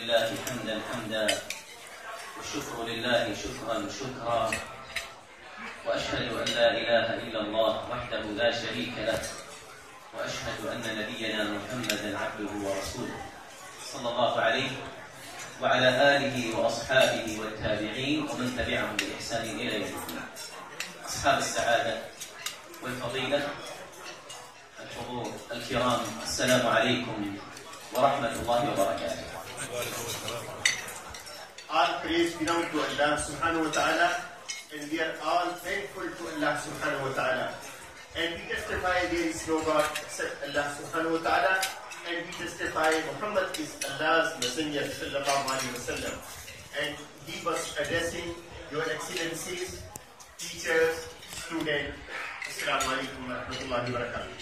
لله حمدا حمدا والشكر لله شكرا شكرا، وأشهد أن لا إله إلا الله وحده لا شريك له، وأشهد أن نبينا محمدا عبده ورسوله صلى الله عليه وعلى آله وأصحابه والتابعين ومن تبعهم بإحسان إلى يوم الدين. أصحاب السعادة والفضيلة، الحضور الكرام، السلام عليكم ورحمة الله وبركاته. All praise belongs to Allah subhanahu wa ta'ala, and we are all thankful to Allah subhanahu wa ta'ala. And we testify there is no God except Allah subhanahu wa ta'ala, and we testify Muhammad is Allah's messenger sallallahu alaihi wasallam. And he was addressing your excellencies, teachers, students. Assalamu alaikum wa rahmatullahi wa barakatuh.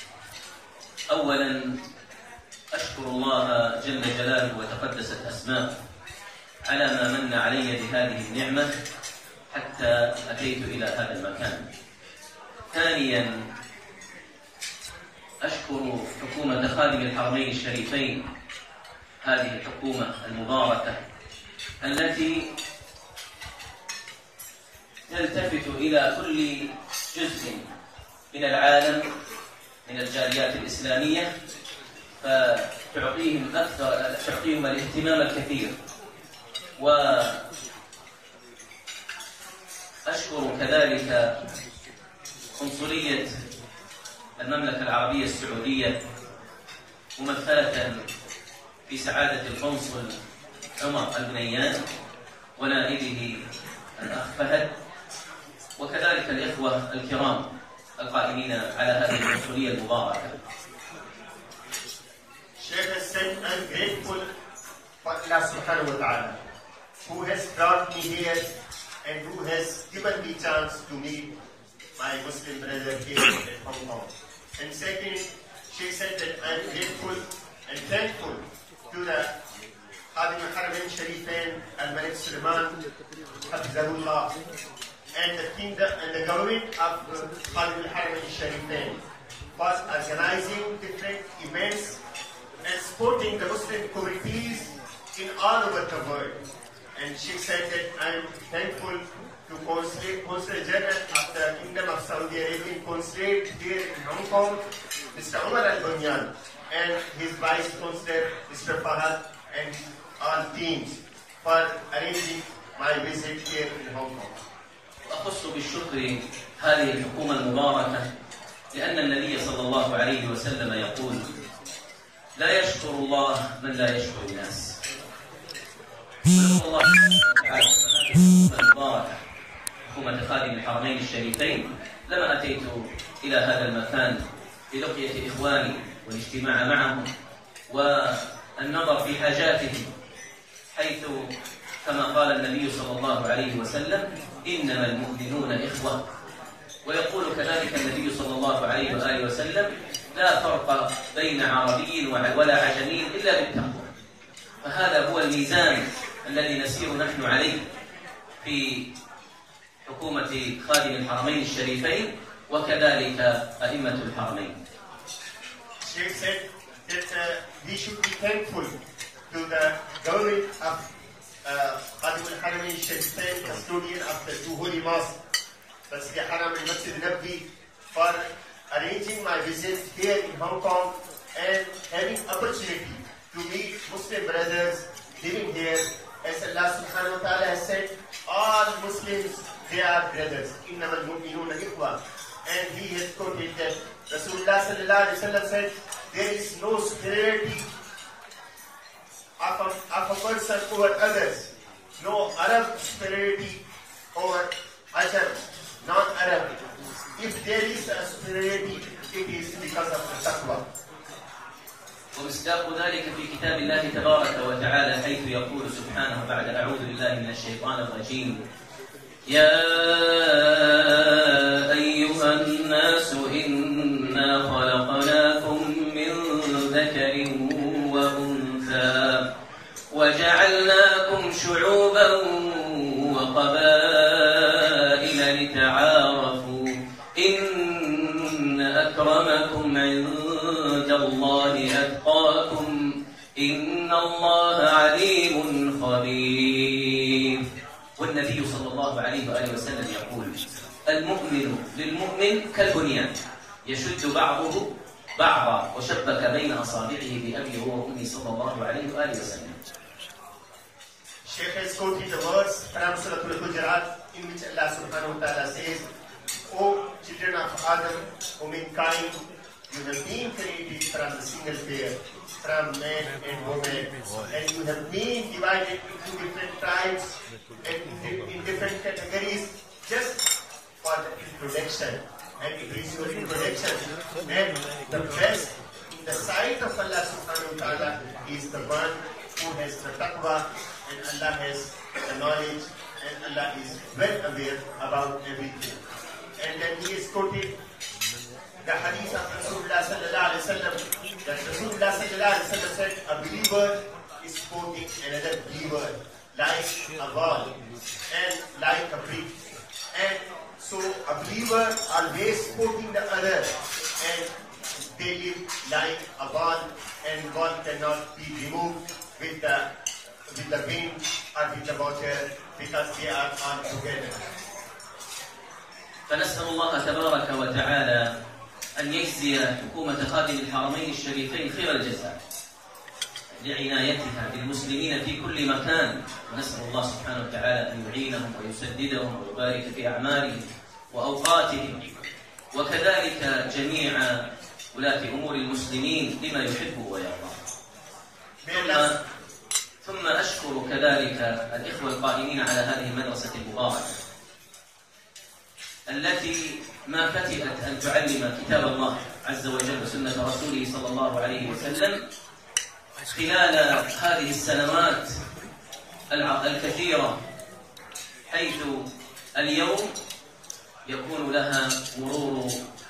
أولا أشكر الله جل جلاله وتقدست أسماءه على ما من علي بهذه النعمة حتى أتيت إلى هذا المكان. ثانيا أشكر حكومة خادم الحرمين الشريفين، هذه الحكومة المباركة التي تلتفت إلى كل جزء من العالم من الجاليات الإسلامية، فتعطيهم الاهتمام الكثير. وأشكر كذلك قنصلية المملكة العربية السعودية ممثلة في سعادة القنصل عمر البنيان ونائبه الأخ فهد، وكذلك الإخوة الكرام القائمين على هذه القنصلية المباركة. Sheikh has said, I'm grateful for Allah subhanahu wa ta'ala, who has brought me here and who has given me chance to meet my Muslim brother here at Hong Kong. And second, she said that I'm grateful and thankful to the Khadim al-Haramain Sharifain Al-Malik Sulaiman Hafizahullah and the kingdom and the government of Khadim al-Haramain Sharifain for organizing different events and supporting the Muslim communities in all over the world. And she said that I'm thankful to Consul General of the Kingdom of Saudi Arabian Consulate here in Hong Kong, Mr. Umar Al-Bunyan, and his Vice Consul, Mr. Fahad, and all teams for arranging my visit here in Hong Kong. أخص بالشكر هذه الحكومة المباركة لأن النبي صلى الله عليه وسلم يقول: لا يشكر الله من لا يشكر الناس. ونسأل الله تعالى هذه الحكومة المباركة، حكومة خادم الحرمين الشريفين، لما أتيت إلى هذا المكان للقية إخواني والاجتماع معهم والنظر في حاجاتهم، حيث كما قال النبي صلى الله عليه وسلم: إنما المؤمنون إخوة. ويقول كذلك النبي صلى الله عليه وآله وسلم: لا فرق بين عربي ولا عجمي إلا بالتقوى. فهذا هو الميزان الذي نسير نحن عليه في حكومة خادم الحرمين الشريفين وكذلك أئمة الحرمين. Sheikh said that we should be thankful to the government of Khadim al-Haramain Sharifain, custodian of the two holy mosques, Masjid Haram and Masjid Nabawi, for arranging my visit here in Hong Kong and having opportunity to meet Muslim brothers living here. As Allah subhanahu wa ta'ala has said, all Muslims, they are brothers. Innamal mu'minuna ikhwa. And he has quoted that Rasulullah sallallahu alaihi wasallam said, there is no superiority of a person over others. No Arab superiority over Ajam, non-Arab. If there is a superiority, it is because of the taqwa. ومصداق ذلك في كتاب الله تبارك وتعالى حيث يقول سبحانه بعد أعوذ بالله من الشيطان الرجيم: يا أيها الناس إنا خلقناكم من ذكر وأنثى وجعلناكم شعوبا وقبائل لتعارفوا إن أكرمكم عند الله أتقاكم إن إن الله عليم خبير. والنبي صلى الله عليه وآله وسلم يقول: المؤمن للمؤمن كالبنيان يشد بعضه بعضا وشبك بين أصابعه بأبي وأمي صلى الله عليه وآله وسلم. Sheikh has quoted the words from Surah Al-Hujurat in which Allah subhanahu wa ta'ala says, O children of Adam, O mankind, you have been created from the single pair, from man and woman, and you have been divided into different tribes and in different categories just for the introduction. And it is your introduction. And the best in the sight of Allah subhanahu wa ta'ala is the one who has the taqwa, and Allah has the knowledge, and Allah is well aware about everything. And then he is quoted the hadith of Rasulullah sallallahu alaihi wasallam, that Rasulullah sallallahu alaihi wasallam said, a believer is quoting another believer like a wall and like a brick. And so a believer always quoting the other, and they live like a wall, and wall cannot be removed with the wind or with the water, because they are all together. فنسأل الله تبارك وتعالى أن يجزي حكومة خادم الحرمين الشريفين خير الجزاء لعنايتها بالمسلمين في كل مكان، ونسأل الله سبحانه وتعالى أن يعينهم ويسددهم ويبارك في أعمالهم وأوقاتهم، وكذلك جميع ولاة أمور المسلمين لما يحب ويرضى. ثم أشكر كذلك الإخوة القائمين على هذه المدرسة المباركة التي ما فتئت أن تعلم كتاب الله عز وجل وسنة رسوله صلى الله عليه وسلم خلال هذه السنوات الكثيرة، حيث اليوم يكون لها مرور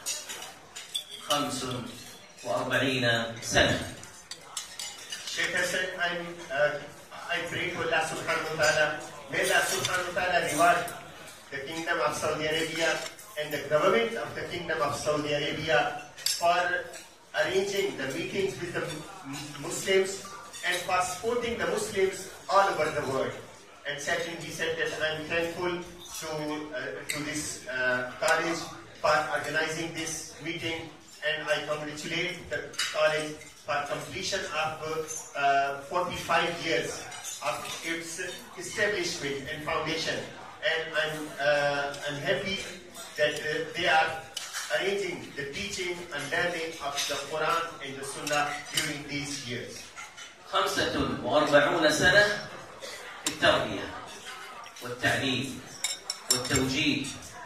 45 سنة. Sheikh has said, I pray to Allah subhanahu wa ta'ala, may Allah subhanahu wa ta'ala reward the Kingdom of Saudi Arabia and the government of the Kingdom of Saudi Arabia for arranging the meetings with the Muslims and for supporting the Muslims all over the world. And second, he said that I am thankful to this college for organizing this meeting, and I congratulate the college for completion of 45 years of its establishment and foundation. And I'm happy that they are arranging the teaching and learning of the Quran and the Sunnah during these years. 45 سنة في التربية والتعليم والتوجيه،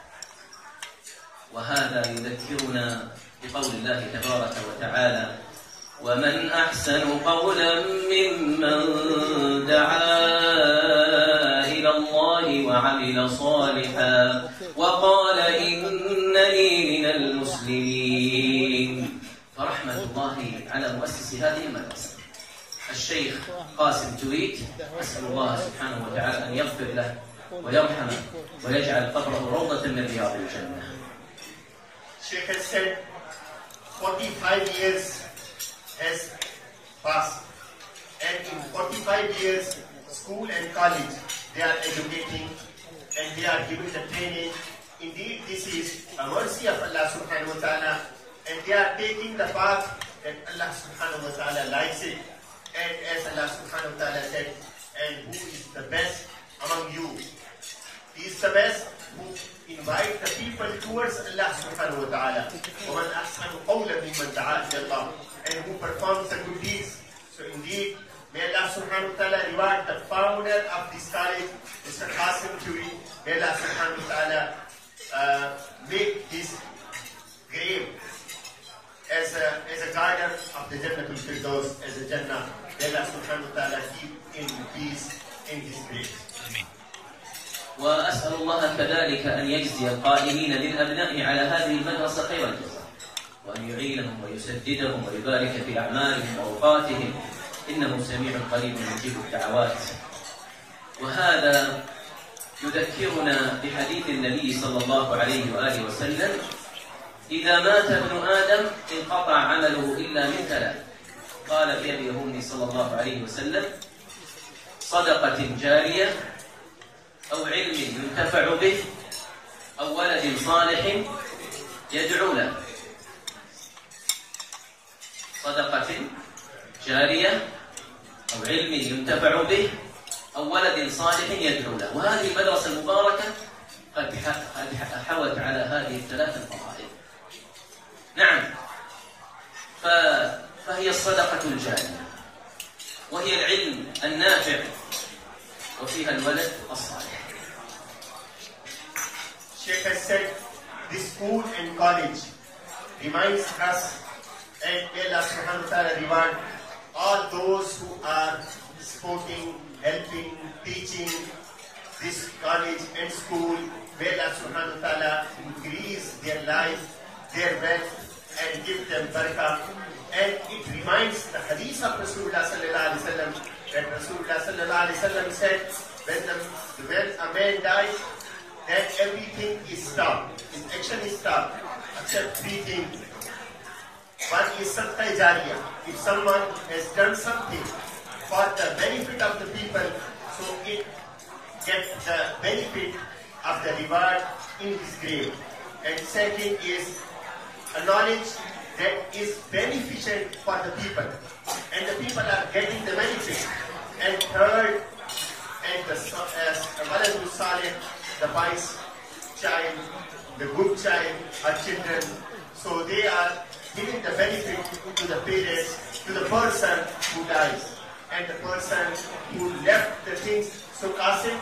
وهذا يذكرنا بقول الله تبارك وتعالى: ومن أحسن قولا ممن دعا إلى الله وعمل صالحا وقال إنني من المسلمين. فرحمة الله على مؤسس هذه المدرسة الشيخ قاسم تويت، أسأل الله سبحانه وتعالى أن يغفر له ويرحمه ويجعل قبره روضة من رياض الجنة. Sheikh has said 45 years has passed, and in 45 years school and college they are educating and they are giving the training. Indeed, this is a mercy of Allah subhanahu wa ta'ala, and they are taking the path that Allah subhanahu wa ta'ala likes it. And as Allah subhanahu wa ta'ala said, and who is the best among you? He is the best who invite the people towards Allah subhanahu wa ta'ala. وَمَنْ أَحْسَنُ قَوْلًا مِمَّنْ دَعَا إِلَى اللَّهِ, and who performs the good deeds. So indeed, may Allah subhanahu wa ta'ala reward the founder of this college, Mr. Qasim Turi. May Allah subhanahu wa ta'ala make his grave as a garden of the Jannatul Firdaus, as a Jannah. May Allah subhanahu wa ta'ala keep in peace in his grave. وأسأل الله كذلك أن يجزي القائمين للأبناء على هذه المدرسة خير الجزاء، وأن يعينهم ويسددهم ويبارك في أعمالهم وأوقاتهم، إنه سميع قريب مجيب الدعوات. وهذا يذكرنا بحديث النبي صلى الله عليه وآله وسلم: إذا مات ابن آدم انقطع عمله إلا من ثلاث: قال بأبي وأمي صلى الله عليه وسلم: صدقة جارية أو علم ينتفع به أو ولد صالح يدعو له. صدقة جارية أو علم ينتفع به أو ولد صالح يدعو له. وهذه المدرسة المباركة قد حوت على هذه الثلاث الفضائل. نعم، فهي الصدقة الجارية، وهي العلم النافع، وفيها الولد الصالح. Sheikh has said this school and college reminds us, and may Allah subhanahu wa ta'ala reward all those who are supporting, helping, teaching this college and school. May Allah subhanahu wa ta'ala increase their life, their wealth, and give them barakah. And it reminds the hadith of Rasulullah sallallahu alaihi wasallam that Rasulullah sallallahu alaihi wasallam said, when a man dies, then everything is stopped. His action is stopped, except three things. One is sadaqah jariyah. If someone has done something for the benefit of the people, so it gets the benefit of the reward in his grave. And second is a knowledge that is beneficial for the people, and the people are getting the benefit. And third, and the waladun salih, the wise child, the good child, are children. So they are giving the benefit to the parents, to the person who dies, and the person who left the things. So Qasim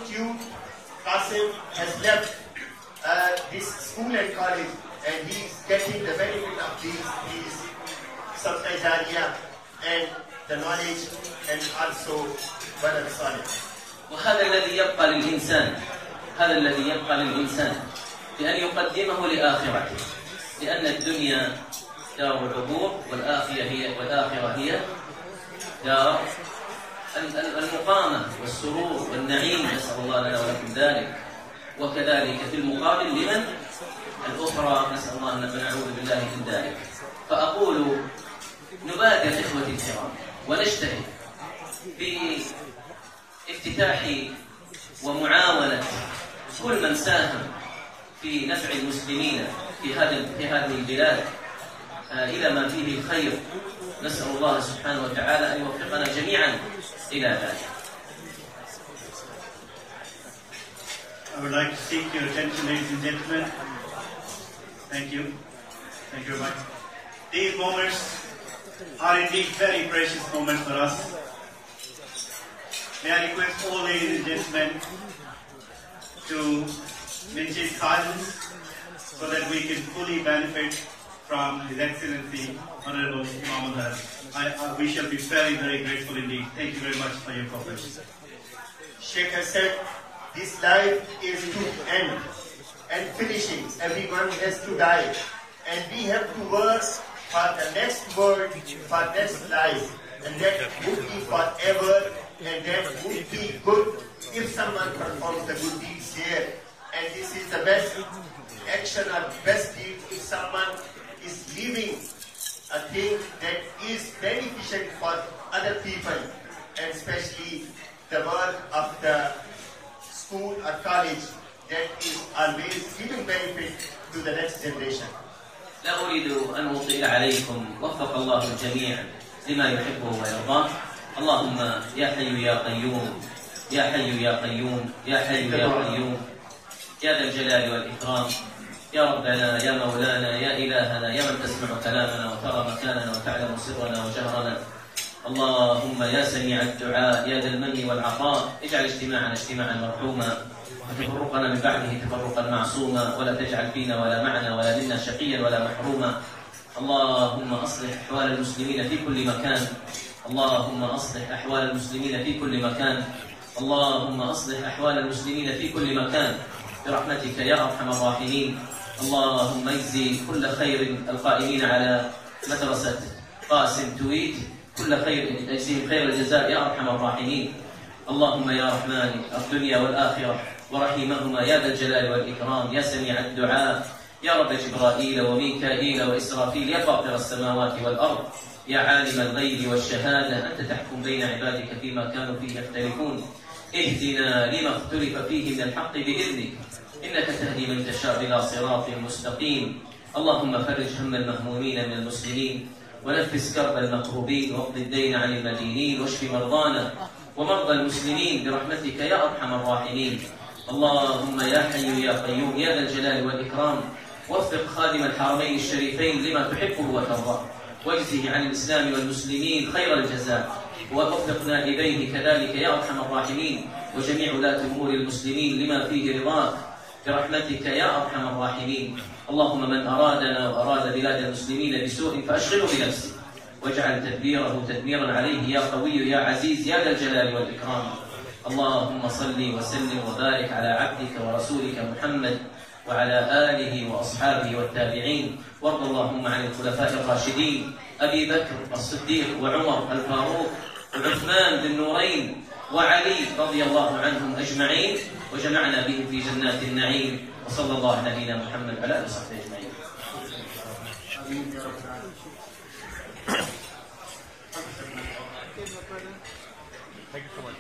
has left this school and college, and he is getting the benefit of these sadaqah jariyah and the knowledge, and also walad salih. وهذا الذي يبقى للإنسان، هذا الذي يبقى للإنسان بأن يقدمه لآخرته، لأن الدنيا دار العبور، والآخرة هي دار المقامة والسرور والنعيم، نسأل الله لنا ولكم ذلك. وكذلك في المقابل لمن؟ الأخرى، نسأل الله أن نعوذ بالله من ذلك. فأقول نبادر إخوتي الكرام ونجتهد في افتتاح ومعاونة كل من ساهم في نفع المسلمين في هذه البلاد إلى ما فيه الخير. نسأل الله سبحانه وتعالى أن يوفقنا جميعا إلى ذلك. I would like to seek your attention, ladies and gentlemen. Thank you. Thank you very much. These moments are indeed very precious moments for us. May I request all ladies and gentlemen to maintain silence so that we can fully benefit from His Excellency, Honorable Imam Al-Haram. We shall be very, very grateful indeed. Thank you very much for your cooperation. Sheikh has said, this life is to end and finishing. Everyone has to die. And we have to work for the next world, for next life. And that would be forever, and that would be good if someone performs the good deeds here. And this is the best action or best deed if someone is leaving a thing that is beneficial for other people, and especially the work of the school or college that is always giving benefit to the next generation. لا أريد أن أطيل عليكم، وفق الله الجميع لما يحبه ويرضاه. اللهم يا حي يا قيوم، يا حي يا قيوم، يا حي يا قيوم، يا ذا الجلال والإكرام، يا ربنا يا مولانا يا إلهنا، يا من تسمع كلامنا وترى مكاننا وتعلم سرنا وجهرنا. اللهم يا سميع الدعاء يا ذا المن والعطاء، اجعل اجتماعنا اجتماعا مرحوما، وتفرقنا من بعده تفرقا معصوما، ولا تجعل فينا ولا معنا ولا منا شقيا ولا محروما. اللهم أصلح أحوال المسلمين في كل مكان، اللهم أصلح أحوال المسلمين في كل مكان، اللهم أصلح أحوال المسلمين في كل مكان برحمتك يا أرحم الراحمين. اللهم اجزي كل خير القائمين على مدرسة قاسم تويت، كل خير اجزيهم خير الجزاء يا أرحم الراحمين. اللهم يا رحمن الدنيا والآخرة ورحيمهما يا ذا الجلال والإكرام، يا سميع الدعاء، يا رب جبرائيل وميكائيل وإسرافيل، يا فاطر السماوات والأرض، يا عالم الغيب والشهادة أنت تحكم بين عبادك فيما كانوا فيه يختلفون اهدنا لما اختلف فيه من الحق بإذنك إنك تهدي من تشاء إلى صراط مستقيم. اللهم فرج هم المهمومين من المسلمين ونفس كرب المكروبين واقض الدين عن المدينين واشف مرضانا ومرضى المسلمين برحمتك يا أرحم الراحمين. اللهم يا حي يا قيوم يا ذا الجلال والإكرام وفق خادم الحرمين الشريفين لما تحبه وترضاه واجزه عن الإسلام والمسلمين خير الجزاء ووفق نائبيه كذلك يا أرحم الراحمين وجميع ولاة أمور المسلمين لما فيه رضاك برحمتك يا أرحم الراحمين. اللهم من أرادنا وأراد بلاد المسلمين بسوء فأشغله بنفسه واجعل تدبيره تدميرا عليه يا قوي يا عزيز يا ذا الجلال والإكرام. اللهم صل وسلم وبارك على عبدك ورسولك محمد وعلى آله وأصحابه والتابعين وارض اللهم عن الخلفاء الراشدين أبي بكر الصديق وعمر الفاروق وعثمان ذي النورين وعلي رضي الله عنهم أجمعين وجمعنا بهم في جنات النعيم. وصلى الله على نبينا محمد وعلى آله وصحبه أجمعين.